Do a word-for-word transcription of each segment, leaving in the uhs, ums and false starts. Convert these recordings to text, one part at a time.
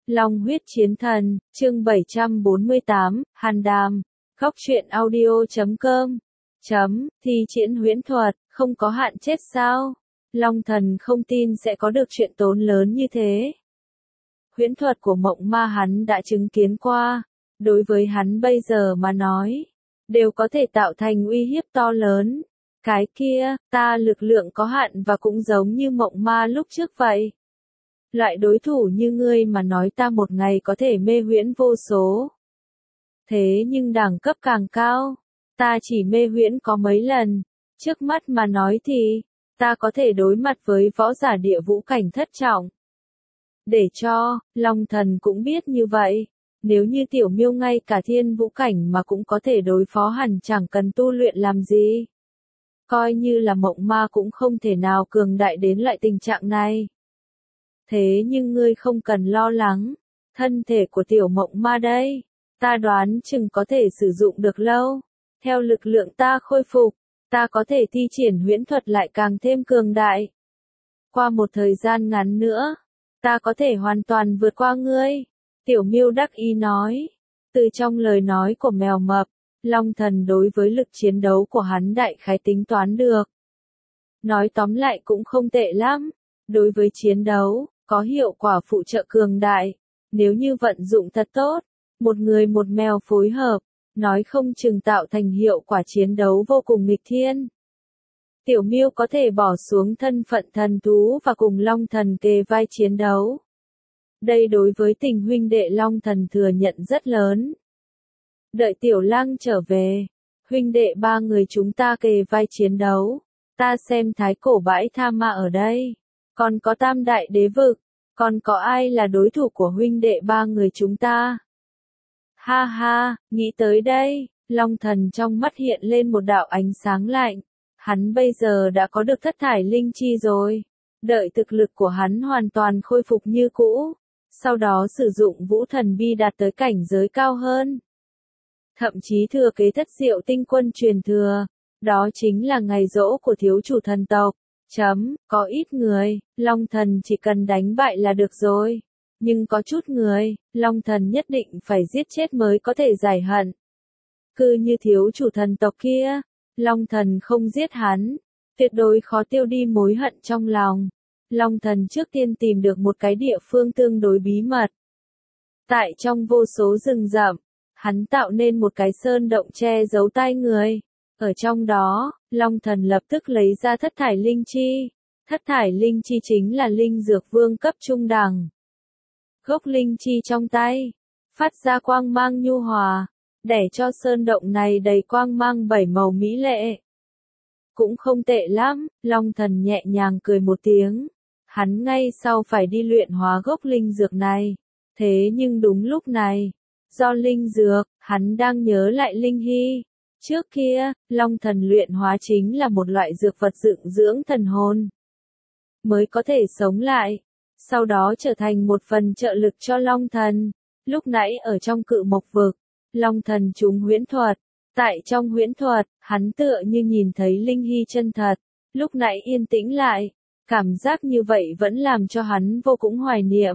Long huyết chiến thần, chương bảy trăm bốn mươi tám, Hàn Đàm, Góc truyện audio chấm com, chấm, thi triển huyễn thuật, không có hạn chết sao? Long thần không tin sẽ có được chuyện tốn lớn như thế. Huyễn thuật của mộng ma hắn đã chứng kiến qua, đối với hắn bây giờ mà nói, đều có thể tạo thành uy hiếp to lớn. Cái kia, ta lực lượng có hạn và cũng giống như mộng ma lúc trước vậy. Loại đối thủ như ngươi mà nói ta một ngày có thể mê huyễn vô số. Thế nhưng đẳng cấp càng cao, ta chỉ mê huyễn có mấy lần. Trước mắt mà nói thì, ta có thể đối mặt với võ giả địa vũ cảnh thất trọng. Để cho, Long thần cũng biết như vậy. Nếu như tiểu miêu ngay cả thiên vũ cảnh mà cũng có thể đối phó hẳn chẳng cần tu luyện làm gì. Coi như là mộng ma cũng không thể nào cường đại đến loại tình trạng này. Thế nhưng ngươi không cần lo lắng, thân thể của tiểu mộng ma đây, ta đoán chừng có thể sử dụng được lâu. Theo lực lượng ta khôi phục, ta có thể thi triển huyễn thuật lại càng thêm cường đại. Qua một thời gian ngắn nữa, ta có thể hoàn toàn vượt qua ngươi. Tiểu miêu đắc ý nói, từ trong lời nói của mèo mập, Long thần đối với lực chiến đấu của hắn đại khái tính toán được. Nói tóm lại cũng không tệ lắm, đối với chiến đấu, có hiệu quả phụ trợ cường đại, nếu như vận dụng thật tốt, một người một mèo phối hợp, nói không chừng tạo thành hiệu quả chiến đấu vô cùng nghịch thiên. Tiểu miêu có thể bỏ xuống thân phận thần thú và cùng Long thần kề vai chiến đấu. Đây đối với tình huynh đệ Long thần thừa nhận rất lớn. Đợi tiểu lang trở về, huynh đệ ba người chúng ta kề vai chiến đấu, ta xem thái cổ bãi tha ma ở đây, còn có tam đại đế vực, còn có ai là đối thủ của huynh đệ ba người chúng ta? Ha ha, nghĩ tới đây, Long thần trong mắt hiện lên một đạo ánh sáng lạnh, hắn bây giờ đã có được thất thải linh chi rồi, đợi thực lực của hắn hoàn toàn khôi phục như cũ, sau đó sử dụng vũ thần bi đạt tới cảnh giới cao hơn. Thậm chí thừa kế thất diệu tinh quân truyền thừa, đó chính là ngày giỗ của thiếu chủ thần tộc. Chấm, có ít người, Long thần chỉ cần đánh bại là được rồi. Nhưng có chút người, Long thần nhất định phải giết chết mới có thể giải hận. Cứ như thiếu chủ thần tộc kia, Long thần không giết hắn, tuyệt đối khó tiêu đi mối hận trong lòng. Long thần trước tiên tìm được một cái địa phương tương đối bí mật. Tại trong vô số rừng rậm, hắn tạo nên một cái sơn động che giấu tai người. Ở trong đó, Long thần lập tức lấy ra thất thải linh chi. Thất thải linh chi chính là linh dược vương cấp trung đẳng. Gốc linh chi trong tay, phát ra quang mang nhu hòa, để cho sơn động này đầy quang mang bảy màu mỹ lệ. Cũng không tệ lắm, Long thần nhẹ nhàng cười một tiếng. Hắn ngay sau phải đi luyện hóa gốc linh dược này. Thế nhưng đúng lúc này, do linh dược, hắn đang nhớ lại Linh Hy. Trước kia, Long thần luyện hóa chính là một loại dược vật dựng dưỡng thần hồn, mới có thể sống lại, sau đó trở thành một phần trợ lực cho Long thần. Lúc nãy ở trong cự mộc vực, Long thần trúng huyễn thuật, tại trong huyễn thuật, hắn tựa như nhìn thấy Linh Hy chân thật, lúc nãy yên tĩnh lại, cảm giác như vậy vẫn làm cho hắn vô cùng hoài niệm.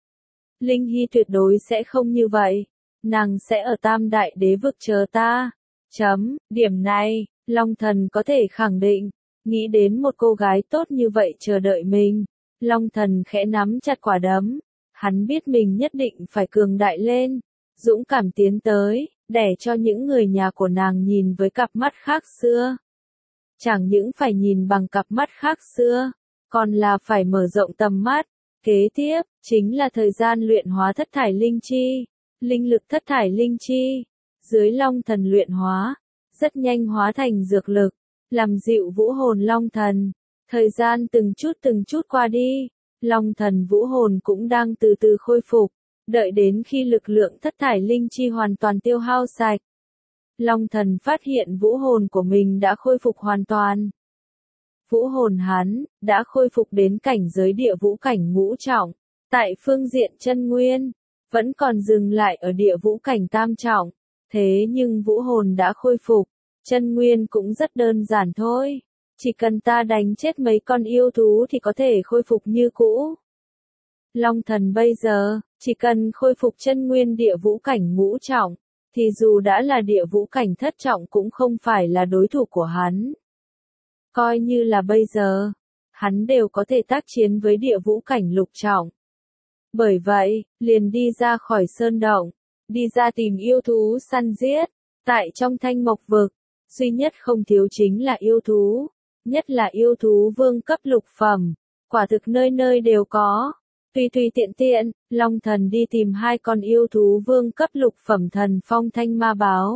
Linh Hy tuyệt đối sẽ không như vậy, nàng sẽ ở tam đại đế vực chờ ta. Chấm, điểm này, Long thần có thể khẳng định, nghĩ đến một cô gái tốt như vậy chờ đợi mình, Long thần khẽ nắm chặt quả đấm, hắn biết mình nhất định phải cường đại lên, dũng cảm tiến tới, để cho những người nhà của nàng nhìn với cặp mắt khác xưa. Chẳng những phải nhìn bằng cặp mắt khác xưa, còn là phải mở rộng tầm mắt. Kế tiếp, chính là thời gian luyện hóa thất thải linh chi, linh lực thất thải linh chi. Dưới Long thần luyện hóa, rất nhanh hóa thành dược lực, làm dịu vũ hồn Long thần. Thời gian từng chút từng chút qua đi, Long thần vũ hồn cũng đang từ từ khôi phục, đợi đến khi lực lượng thất thải linh chi hoàn toàn tiêu hao sạch. Long thần phát hiện vũ hồn của mình đã khôi phục hoàn toàn. Vũ hồn hắn, đã khôi phục đến cảnh giới địa vũ cảnh ngũ trọng, tại phương diện chân nguyên, vẫn còn dừng lại ở địa vũ cảnh tam trọng. Thế nhưng vũ hồn đã khôi phục, chân nguyên cũng rất đơn giản thôi. Chỉ cần ta đánh chết mấy con yêu thú thì có thể khôi phục như cũ. Long thần bây giờ, chỉ cần khôi phục chân nguyên địa vũ cảnh ngũ trọng, thì dù đã là địa vũ cảnh thất trọng cũng không phải là đối thủ của hắn. Coi như là bây giờ, hắn đều có thể tác chiến với địa vũ cảnh lục trọng. Bởi vậy, liền đi ra khỏi sơn động, đi ra tìm yêu thú săn giết. Tại trong Thanh Mộc vực, duy nhất không thiếu chính là yêu thú, nhất là yêu thú vương cấp lục phẩm, quả thực nơi nơi đều có. Tùy tùy tiện tiện, Long thần đi tìm hai con yêu thú vương cấp lục phẩm thần phong thanh ma báo.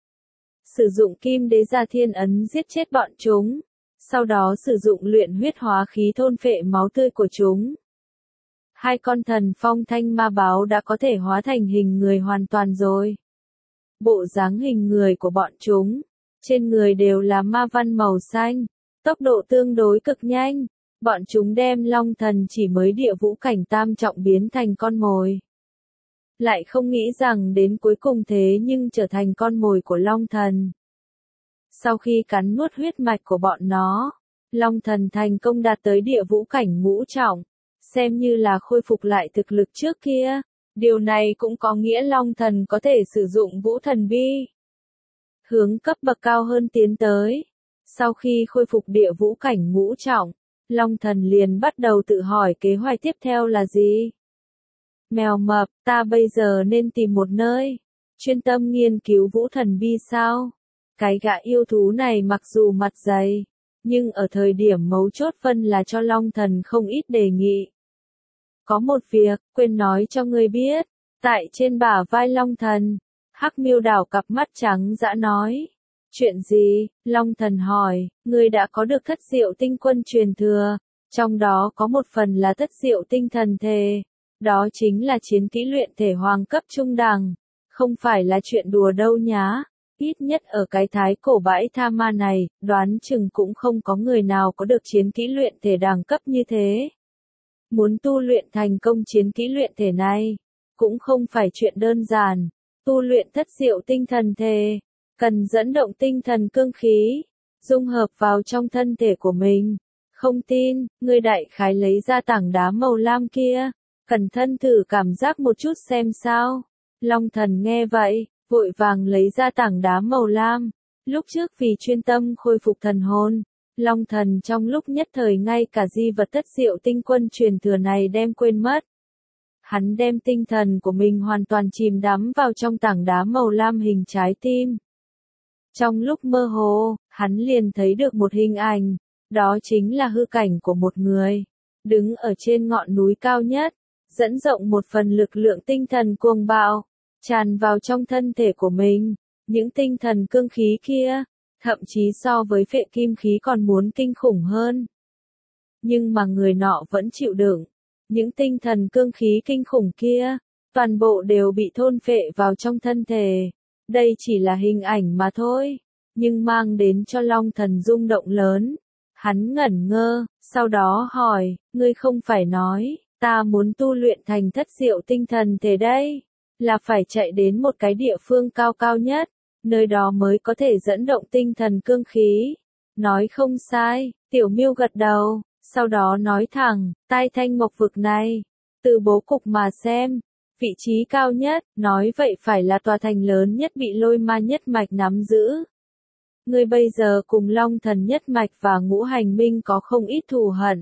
Sử dụng kim đế gia thiên ấn giết chết bọn chúng, sau đó sử dụng luyện huyết hóa khí thôn phệ máu tươi của chúng. Hai con thần phong thanh ma báo đã có thể hóa thành hình người hoàn toàn rồi. Bộ dáng hình người của bọn chúng, trên người đều là ma văn màu xanh, tốc độ tương đối cực nhanh. Bọn chúng đem Long thần chỉ mới địa vũ cảnh tam trọng biến thành con mồi. Lại không nghĩ rằng đến cuối cùng thế nhưng trở thành con mồi của Long thần. Sau khi cắn nuốt huyết mạch của bọn nó, Long thần thành công đạt tới địa vũ cảnh ngũ trọng, xem như là khôi phục lại thực lực trước kia. Điều này cũng có nghĩa Long thần có thể sử dụng vũ thần bi, hướng cấp bậc cao hơn tiến tới. Sau khi khôi phục địa vũ cảnh ngũ trọng, Long thần liền bắt đầu tự hỏi kế hoạch tiếp theo là gì. Mèo mập, ta bây giờ nên tìm một nơi, chuyên tâm nghiên cứu vũ thần bi sao? Cái gã yêu thú này mặc dù mặt dày, nhưng ở thời điểm mấu chốt phân là cho Long thần không ít đề nghị. Có một việc, quên nói cho ngươi biết, tại trên bả vai Long thần, Hắc Miêu đảo cặp mắt trắng dã nói. Chuyện gì? Long thần hỏi, ngươi đã có được thất diệu tinh quân truyền thừa, trong đó có một phần là thất diệu tinh thần thể, đó chính là chiến kỹ luyện thể hoàng cấp trung đẳng, không phải là chuyện đùa đâu nhá, ít nhất ở cái thái cổ bãi tha ma này, đoán chừng cũng không có người nào có được chiến kỹ luyện thể đẳng cấp như thế. Muốn tu luyện thành công chiến kỹ luyện thể này, cũng không phải chuyện đơn giản, tu luyện thất diệu tinh thần thể, cần dẫn động tinh thần cương khí, dung hợp vào trong thân thể của mình. Không tin, ngươi đại khái lấy ra tảng đá màu lam kia, cẩn thận thử cảm giác một chút xem sao. Long thần nghe vậy, vội vàng lấy ra tảng đá màu lam. Lúc trước vì chuyên tâm khôi phục thần hồn, Long thần trong lúc nhất thời ngay cả di vật thất diệu tinh quân truyền thừa này đem quên mất. Hắn đem tinh thần của mình hoàn toàn chìm đắm vào trong tảng đá màu lam hình trái tim. Trong lúc mơ hồ, hắn liền thấy được một hình ảnh, đó chính là hư cảnh của một người, đứng ở trên ngọn núi cao nhất, dẫn rộng một phần lực lượng tinh thần cuồng bạo, tràn vào trong thân thể của mình. Những tinh thần cương khí kia, thậm chí so với phệ kim khí còn muốn kinh khủng hơn. Nhưng mà người nọ vẫn chịu đựng. Những tinh thần cương khí kinh khủng kia, toàn bộ đều bị thôn phệ vào trong thân thể. Đây chỉ là hình ảnh mà thôi, nhưng mang đến cho Long thần rung động lớn. Hắn ngẩn ngơ, sau đó hỏi, ngươi không phải nói, ta muốn tu luyện thành thất diệu tinh thần thể đây, là phải chạy đến một cái địa phương cao cao nhất, nơi đó mới có thể dẫn động tinh thần cương khí. Nói không sai, Tiểu Miêu gật đầu, sau đó nói thẳng, tai Thanh Mộc vực này, từ bố cục mà xem, vị trí cao nhất, nói vậy phải là tòa thành lớn nhất bị lôi ma nhất mạch nắm giữ. Ngươi bây giờ cùng Long thần nhất mạch và ngũ hành minh có không ít thù hận.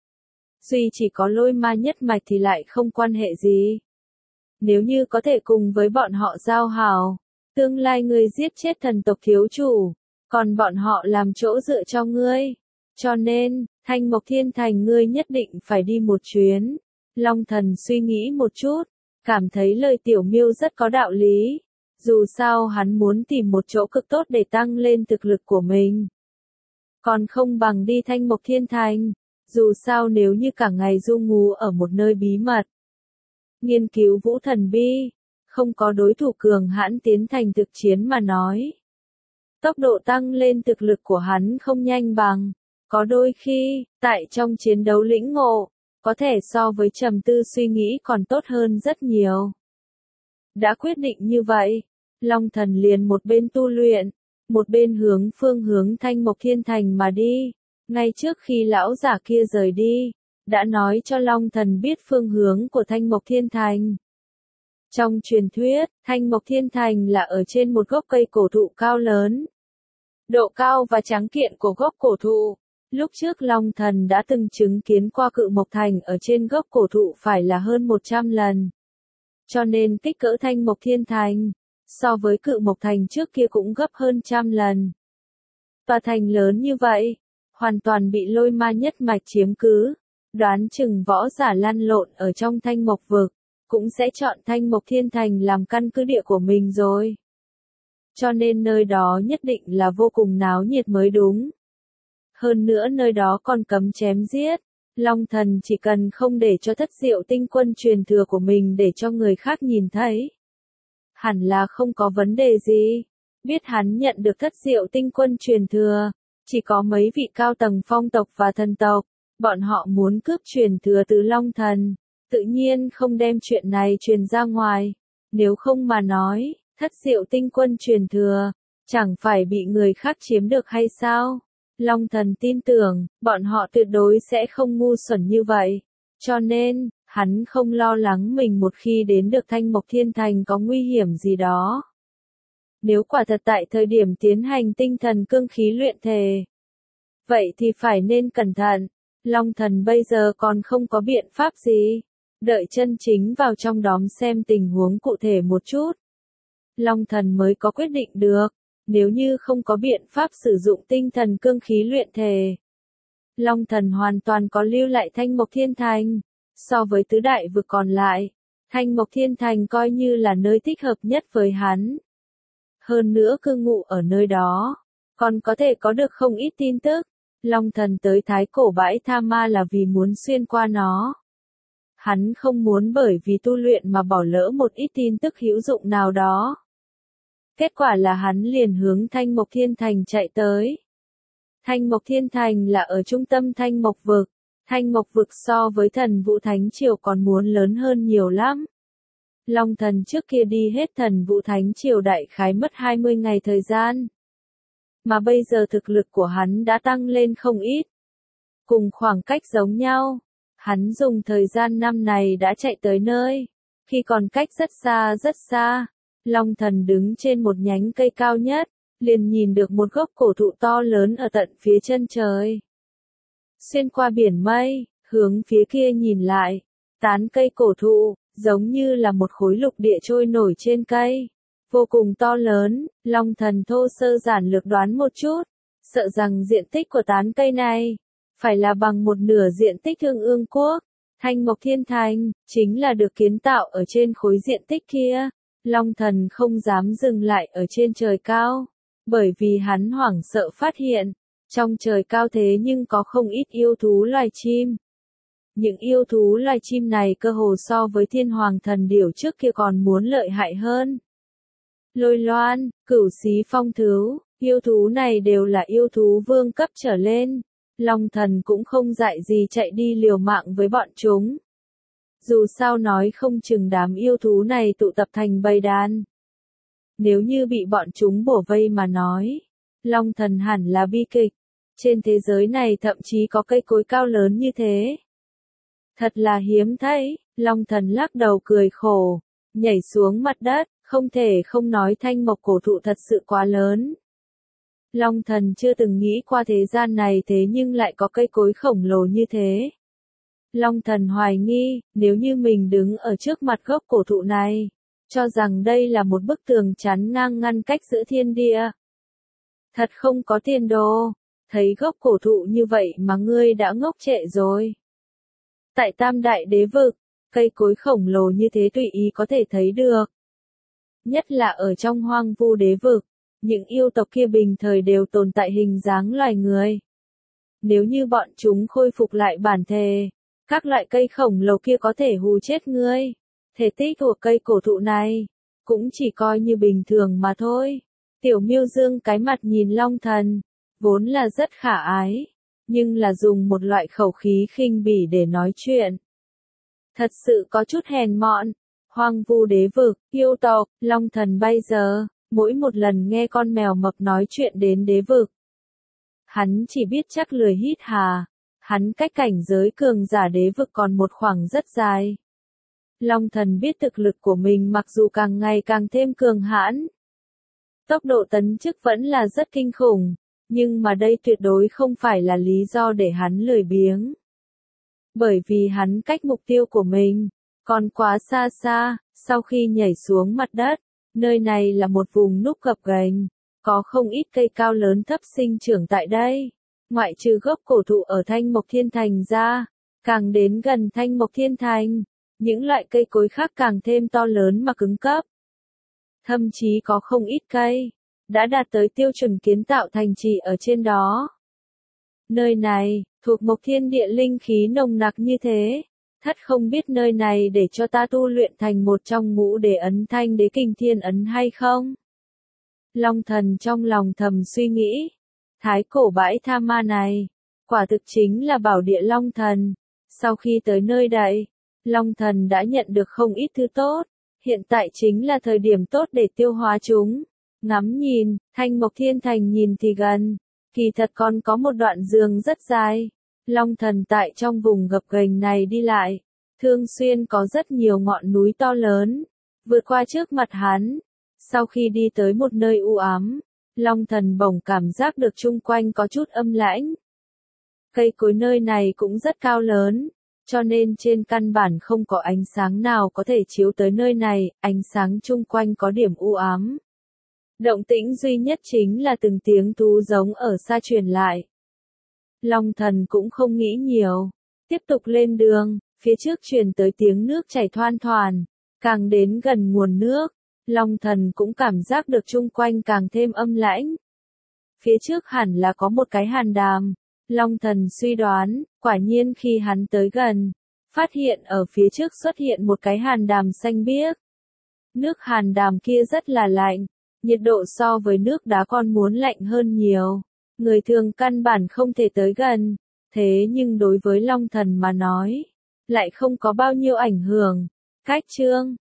Duy chỉ có lôi ma nhất mạch thì lại không quan hệ gì. Nếu như có thể cùng với bọn họ giao hảo, tương lai ngươi giết chết thần tộc thiếu chủ, còn bọn họ làm chỗ dựa cho ngươi. Cho nên, Thanh Mộc Thiên Thành ngươi nhất định phải đi một chuyến. Long thần suy nghĩ một chút, cảm thấy lời Tiểu Miêu rất có đạo lý. Dù sao hắn muốn tìm một chỗ cực tốt để tăng lên thực lực của mình. Còn không bằng đi Thanh Mộc Thiên Thành. Dù sao nếu như cả ngày du ngú ở một nơi bí mật, nghiên cứu vũ thần bi, không có đối thủ cường hãn tiến thành thực chiến mà nói. Tốc độ tăng lên thực lực của hắn không nhanh bằng. Có đôi khi, tại trong chiến đấu lĩnh ngộ, có thể so với trầm tư suy nghĩ còn tốt hơn rất nhiều. Đã quyết định như vậy, Long thần liền một bên tu luyện, một bên hướng phương hướng Thanh Mộc Thiên Thành mà đi. Ngay trước khi lão giả kia rời đi, đã nói cho Long Thần biết phương hướng của Thanh Mộc Thiên Thành. Trong truyền thuyết, Thanh Mộc Thiên Thành là ở trên một gốc cây cổ thụ cao lớn. Độ cao và tráng kiện của gốc cổ thụ, lúc trước Long Thần đã từng chứng kiến qua Cự Mộc Thành ở trên gốc cổ thụ phải là hơn một trăm lần. Cho nên kích cỡ Thanh Mộc Thiên Thành, so với Cự Mộc Thành trước kia cũng gấp hơn trăm lần. Tòa thành lớn như vậy, hoàn toàn bị lôi ma nhất mạch chiếm cứ, đoán chừng võ giả lăn lộn ở trong Thanh Mộc vực, cũng sẽ chọn Thanh Mộc Thiên Thành làm căn cứ địa của mình rồi. Cho nên nơi đó nhất định là vô cùng náo nhiệt mới đúng. Hơn nữa nơi đó còn cấm chém giết, Long Thần chỉ cần không để cho Thất Diệu Tinh Quân truyền thừa của mình để cho người khác nhìn thấy. Hẳn là không có vấn đề gì. Biết hắn nhận được Thất Diệu Tinh Quân truyền thừa, chỉ có mấy vị cao tầng phong tộc và thần tộc, bọn họ muốn cướp truyền thừa từ Long Thần, tự nhiên không đem chuyện này truyền ra ngoài, nếu không mà nói, Thất Diệu Tinh Quân truyền thừa, chẳng phải bị người khác chiếm được hay sao? Long Thần tin tưởng, bọn họ tuyệt đối sẽ không ngu xuẩn như vậy, cho nên, hắn không lo lắng mình một khi đến được Thanh Mộc Thiên Thành có nguy hiểm gì đó. Nếu quả thật tại thời điểm tiến hành tinh thần cương khí luyện thể, vậy thì phải nên cẩn thận. Long Thần bây giờ còn không có biện pháp gì, đợi chân chính vào trong đóm xem tình huống cụ thể một chút. Long Thần mới có quyết định được, nếu như không có biện pháp sử dụng tinh thần cương khí luyện thể. Long Thần hoàn toàn có lưu lại Thanh Mộc Thiên Thành, so với tứ đại vực còn lại, Thanh Mộc Thiên Thành coi như là nơi thích hợp nhất với hắn. Hơn nữa cư ngụ ở nơi đó, còn có thể có được không ít tin tức. Long Thần tới Thái Cổ Bãi Tha Ma là vì muốn xuyên qua nó. Hắn không muốn bởi vì tu luyện mà bỏ lỡ một ít tin tức hữu dụng nào đó. Kết quả là hắn liền hướng Thanh Mộc Thiên Thành chạy tới. Thanh Mộc Thiên Thành là ở trung tâm Thanh Mộc vực. Thanh Mộc vực so với Thần Vũ Thánh Triều còn muốn lớn hơn nhiều lắm. Long Thần trước kia đi hết Thần Vũ Thánh Triều đại khái mất hai mươi ngày thời gian. Mà bây giờ thực lực của hắn đã tăng lên không ít. Cùng khoảng cách giống nhau, hắn dùng thời gian năm này đã chạy tới nơi. Khi còn cách rất xa rất xa, Long Thần đứng trên một nhánh cây cao nhất, liền nhìn được một gốc cổ thụ to lớn ở tận phía chân trời. Xuyên qua biển mây, hướng phía kia nhìn lại, tán cây cổ thụ, giống như là một khối lục địa trôi nổi trên cây. Vô cùng to lớn, Long Thần thô sơ giản lược đoán một chút, sợ rằng diện tích của tán cây này, phải là bằng một nửa diện tích Thương Ương Quốc. Thanh Mộc Thiên Thành, chính là được kiến tạo ở trên khối diện tích kia. Long Thần không dám dừng lại ở trên trời cao, bởi vì hắn hoảng sợ phát hiện, trong trời cao thế nhưng có không ít yêu thú loài chim. Những yêu thú loài chim này cơ hồ so với Thiên Hoàng Thần Điểu trước kia còn muốn lợi hại hơn. Lôi Loan, Cửu Xí Phong Thứu, yêu thú này đều là yêu thú vương cấp trở lên. Long Thần cũng không dại gì chạy đi liều mạng với bọn chúng. Dù sao nói không chừng đám yêu thú này tụ tập thành bầy đàn. Nếu như bị bọn chúng bổ vây mà nói, Long Thần hẳn là bi kịch. Trên thế giới này thậm chí có cây cối cao lớn như thế. Thật là hiếm thấy, Long Thần lắc đầu cười khổ, nhảy xuống mặt đất, không thể không nói Thanh Mộc cổ thụ thật sự quá lớn. Long Thần chưa từng nghĩ qua thế gian này thế nhưng lại có cây cối khổng lồ như thế. Long Thần hoài nghi, nếu như mình đứng ở trước mặt gốc cổ thụ này, cho rằng đây là một bức tường chắn ngang ngăn cách giữa thiên địa. Thật không có tiền đồ, thấy gốc cổ thụ như vậy mà ngươi đã ngốc trệ rồi. Tại Tam Đại Đế Vực, cây cối khổng lồ như thế tùy ý có thể thấy được. Nhất là ở trong Hoang Vu Đế Vực, những yêu tộc kia bình thời đều tồn tại hình dáng loài người. Nếu như bọn chúng khôi phục lại bản thể, các loại cây khổng lồ kia có thể hù chết ngươi. Thể tích của cây cổ thụ này, cũng chỉ coi như bình thường mà thôi. Tiểu Miêu Dương cái mặt nhìn Long Thần, vốn là rất khả ái, nhưng là dùng một loại khẩu khí khinh bỉ để nói chuyện. Thật sự có chút hèn mọn. Hoang Vu Đế Vực, yêu tộc, Long Thần bây giờ, mỗi một lần nghe con mèo mập nói chuyện đến đế vực, hắn chỉ biết chắc lười hít hà. hắn cách cảnh giới cường giả đế vực còn một khoảng rất dài. Long thần biết thực lực của mình mặc dù càng ngày càng thêm cường hãn, tốc độ tấn chức vẫn là rất kinh khủng, nhưng mà đây tuyệt đối không phải là lý do để hắn lười biếng. Bởi vì hắn cách mục tiêu của mình còn quá xa xa. Sau khi nhảy xuống mặt đất, nơi này là một vùng núp gập ghềnh, có không ít cây cao lớn thấp sinh trưởng tại đây. Ngoại trừ gốc cổ thụ ở Thanh Mộc Thiên Thành ra, càng đến gần Thanh Mộc Thiên Thành, những loại cây cối khác càng thêm to lớn mà cứng cấp. Thậm chí có không ít cây đã đạt tới tiêu chuẩn kiến tạo thành trì ở trên đó. Nơi này, thuộc Mộc Thiên địa linh khí nồng nặc như thế, thất không biết nơi này để cho ta tu luyện thành một trong ngũ đế ấn Thanh Đế Kinh Thiên ấn hay không? Long thần trong lòng thầm suy nghĩ, thái cổ bãi tha ma này, quả thực chính là bảo địa Long thần. Sau khi tới nơi đây, Long thần đã nhận được không ít thứ tốt, hiện tại chính là thời điểm tốt để tiêu hóa chúng. Ngắm nhìn, Thanh Mộc Thiên Thành nhìn thì gần, kỳ thật còn có một đoạn đường rất dài. Long thần tại trong vùng gập ghềnh này đi lại, thường xuyên có rất nhiều ngọn núi to lớn, vượt qua trước mặt hắn. Sau khi đi tới một nơi u ám, Long thần bỗng cảm giác được chung quanh có chút âm lãnh. Cây cối nơi này cũng rất cao lớn, cho nên trên căn bản không có ánh sáng nào có thể chiếu tới nơi này, ánh sáng chung quanh có điểm u ám. Động tĩnh duy nhất chính là từng tiếng thú giống ở xa truyền lại. Long thần cũng không nghĩ nhiều, tiếp tục lên đường, phía trước truyền tới tiếng nước chảy thoăn thoàn, càng đến gần nguồn nước, Long thần cũng cảm giác được chung quanh càng thêm âm lãnh. Phía trước hẳn là có một cái hàn đàm, Long thần suy đoán, quả nhiên khi hắn tới gần, phát hiện ở phía trước xuất hiện một cái hàn đàm xanh biếc. Nước hàn đàm kia rất là lạnh, nhiệt độ so với nước đá còn muốn lạnh hơn nhiều. Người thường căn bản không thể tới gần, thế nhưng đối với Long thần mà nói, lại không có bao nhiêu ảnh hưởng. Cách chương